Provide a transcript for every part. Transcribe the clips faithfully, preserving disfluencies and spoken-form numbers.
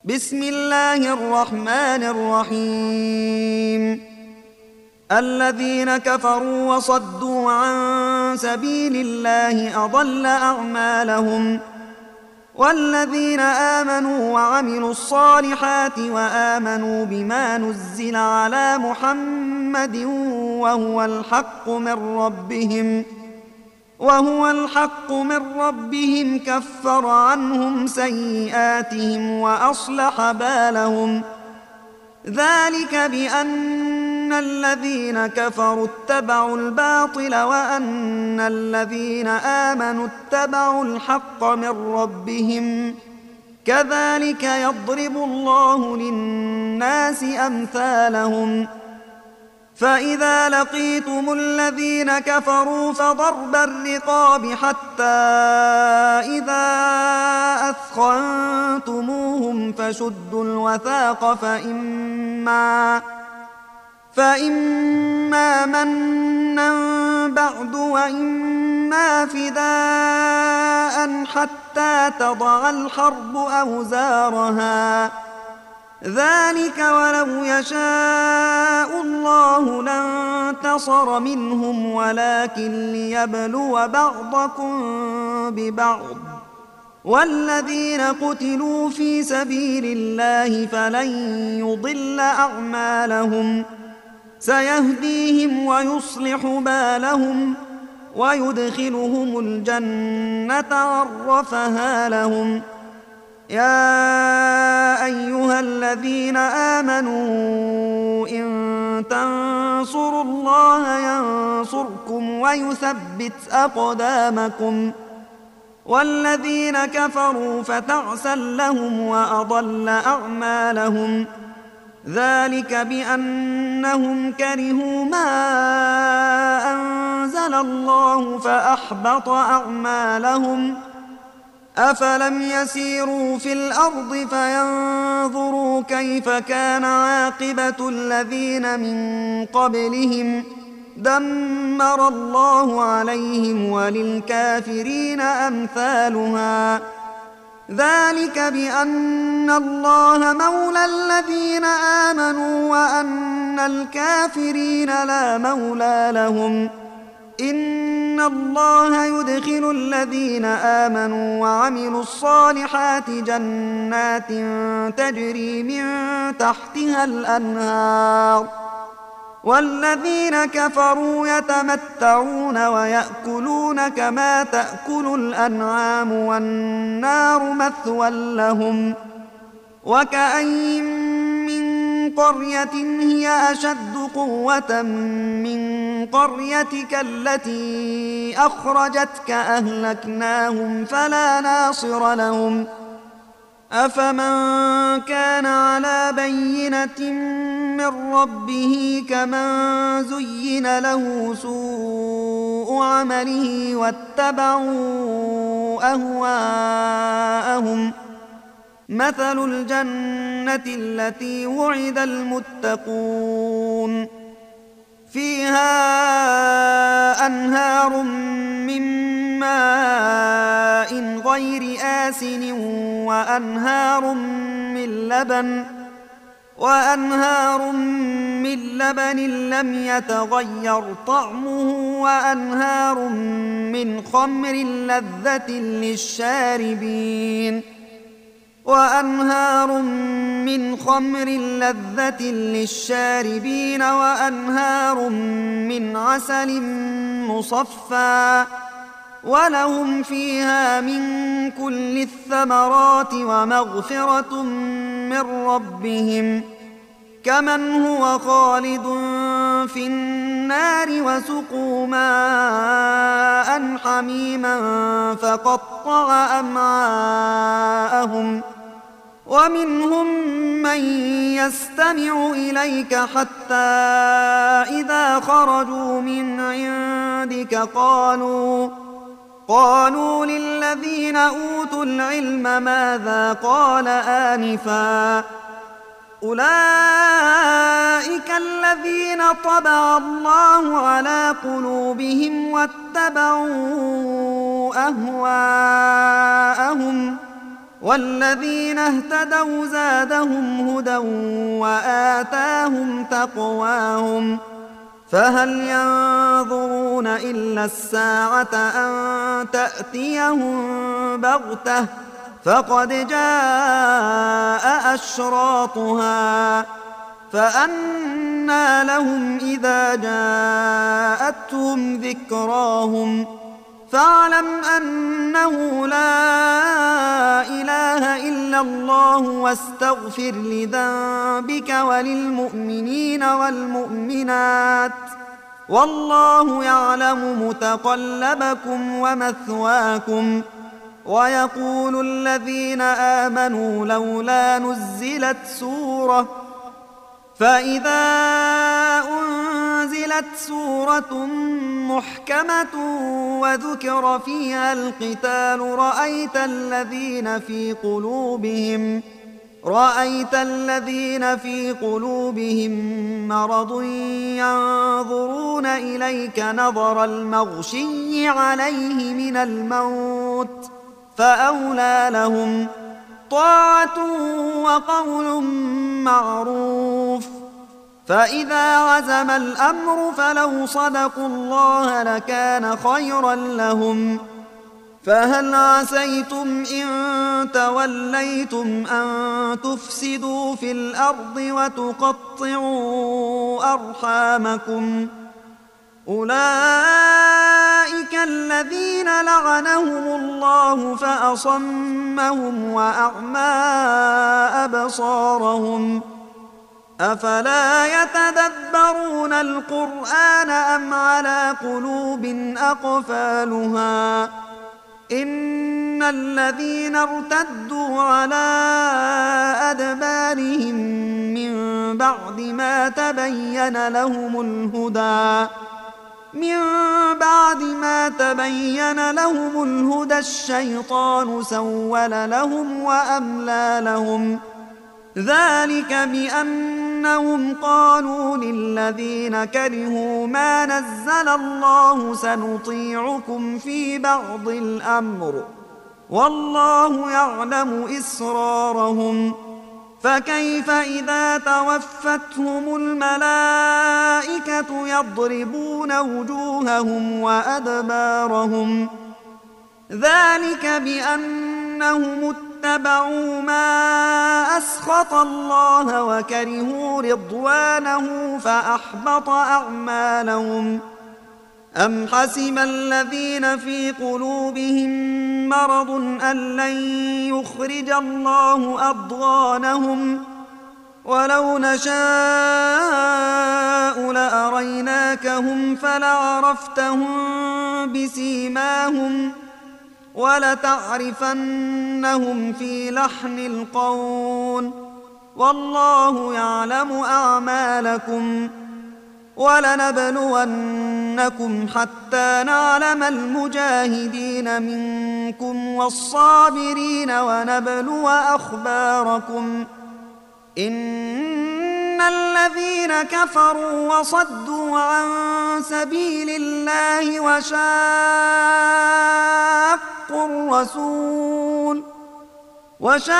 بسم الله الرحمن الرحيم. الذين كفروا وصدوا عن سبيل الله أضل أعمالهم، والذين آمنوا وعملوا الصالحات وآمنوا بما نزل على محمد وهو الحق من ربهم وهو الحق من ربهم كفر عنهم سيئاتهم وأصلح بالهم. ذلك بأن الذين كفروا اتبعوا الباطل وأن الذين آمنوا اتبعوا الحق من ربهم، كذلك يضرب الله للناس أمثالهم. فإذا لقيتم الذين كفروا فضرب الرقاب حتى إذا أثخنتموهم فشدوا الوثاق فإما, فإما منا بعد وإما فداء حتى تضع الحرب أوزارها. ذلك ولو يشاء الله لانتصر منهم ولكن ليبلو بعضكم ببعض. والذين قتلوا في سبيل الله فلن يضل أعمالهم، سيهديهم ويصلح بالهم ويدخلهم الجنة عرفها لهم. يا أيها الذين آمنوا إن تنصروا الله ينصركم ويثبت أقدامكم. والذين كفروا فتعسا لهم وأضل أعمالهم. ذلك بأنهم كرهوا ما أنزل الله فأحبط أعمالهم. أفلم يسيروا في الأرض فينظروا كيف كان عاقبة الذين من قبلهم، دمر الله عليهم وللكافرين أمثالها. ذلك بأن الله مولى الذين آمنوا وأن الكافرين لا مولى لهم. إن الله يدخل الذين آمنوا وعملوا الصالحات جنات تجري من تحتها الأنهار، والذين كفروا يتمتعون ويأكلون كما تأكل الأنعام والنار مثوى لهم. وكأين من قرية هي أشد قوة من قريتك التي أخرجتك أهلكناهم فلا ناصر لهم. أفمن كان على بينة من ربه كمن زين له سوء عمله واتبعوا أهواءهم. مثل الجنة التي وعد المتقون فيها أنهار من ماء غير آسن وأنهار من لبن وأنهار من لبن لم يتغير طعمه وأنهار من خمر لذة للشاربين وأنهار من خمر لذة للشاربين وأنهار من عسل مصفى ولهم فيها من كل الثمرات ومغفرة من ربهم كمن هو خالد في النار وسقوا ماء حميما فقطع أمعاءهم. ومنهم من يستمع إليك حتى إذا خرجوا من عندك قالوا قالوا للذين أوتوا العلم ماذا قال آنفا أولئك الذين طبع الله على قلوبهم واتبعوا أهواءهم والذين اهتدوا زادهم هدى وآتاهم تقواهم فهل ينظرون إلا الساعة أن تأتيهم بغتة فقد جاء أشراطها فأنى لهم إذا جاءتهم ذكراهم فاعلم أنه لا إله إلا الله واستغفر لذنبك وللمؤمنين والمؤمنات والله يعلم متقلبكم ومثواكم. ويقول الذين آمنوا لولا نزلت سورة فإذا أنزلت سورة محكمة وذكر فيها القتال رأيت الذين في قلوبهم رأيت الذين في قلوبهم مرض ينظرون إليك نظر المغشي عليه من الموت فأولى لهم طاعة وقول معروف. فإذا عزم الأمر فلو صدقوا الله لكان خيرا لهم. فهل عسيتم إن توليتم أن تفسدوا في الأرض وتقطعوا أرحامكم أولئك الذين لعنهم الله فأصمهم وأعمى أبصارهم أفلا يتدبرون القرآن أم على قلوب أقفالها إن الذين ارتدوا على أدبارهم من بعد ما تبين لهم الهدى من بعد ما تبين لهم الهدى الشيطان سول لهم وأملى لهم ذلك بأنهم قالوا للذين كرهوا ما نزل الله سنطيعكم في بعض الأمر والله يعلم إسرارهم فكيف إذا توفتهم الملائكة يضربون وجوههم وأدبارهم ذلك بأنهم اتبعوا ما أسخط الله وكرهوا رضوانه فأحبط أعمالهم. أم حسب الذين في قلوبهم مرض أن لن يخرج الله أضغانهم ولو نشاء لأريناكهم فلعرفتهم بسيماهم ولتعرفنهم في لحن القول والله يعلم أعمالكم ولنبلونكم حتى نعلم المجاهدين منكم والصابرين ونبلو أخباركم إن الذين كفروا وصدوا عن سبيل الله وشاقوا الرسول وشاقوا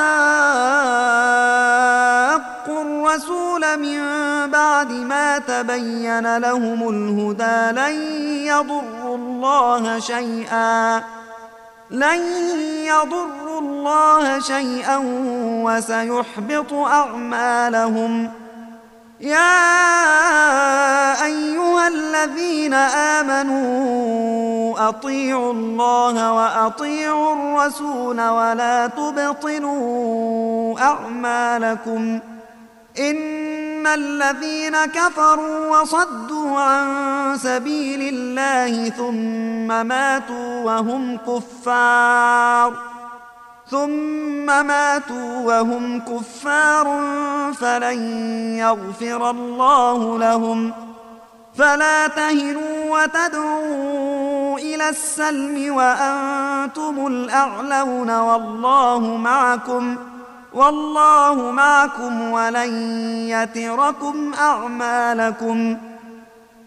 الرسول من بعد ما تبين لهم الهدى لن يضروا الله شيئا لن يضروا الله شيئا وسيحبط أعمالهم. يا أيها الذين آمنوا أطيعوا الله وأطيعوا الرسول ولا تبطلوا أعمالكم إن الذين كفروا وصدوا عن سبيل الله ثم ماتوا وهم كفار ثم ماتوا وهم كفار فلن يغفر الله لهم. فلا تهنوا وتدعوا إلى السلم وأنتم الأعلون والله معكم والله معكم ولن يتركم أعمالكم.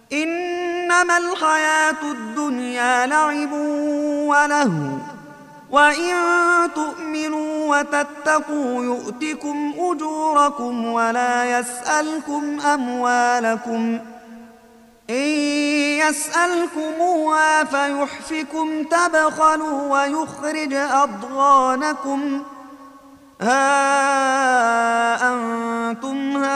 إنما الحياة الدنيا لعب ولهو وإن تؤمنوا وتتقوا يؤتكم أجوركم ولا يسألكم أموالكم إن يسألكموها فيحفكم تبخلوا ويخرج أضغانكم ها أنتم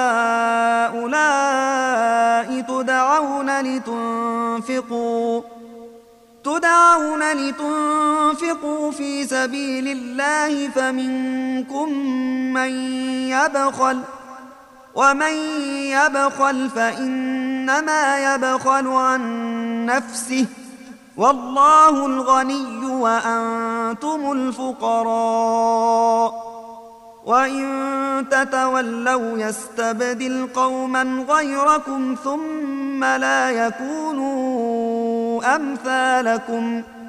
هؤلاء تدعون لتنفقوا تدعون لتنفقوا في سبيل الله فمنكم من يبخل ومن يبخل فإنما يبخل عن نفسه والله الغني وأنتم الفقراء وإن تتولوا يستبدل قوما غيركم ثم لا يكونوا أمثالكم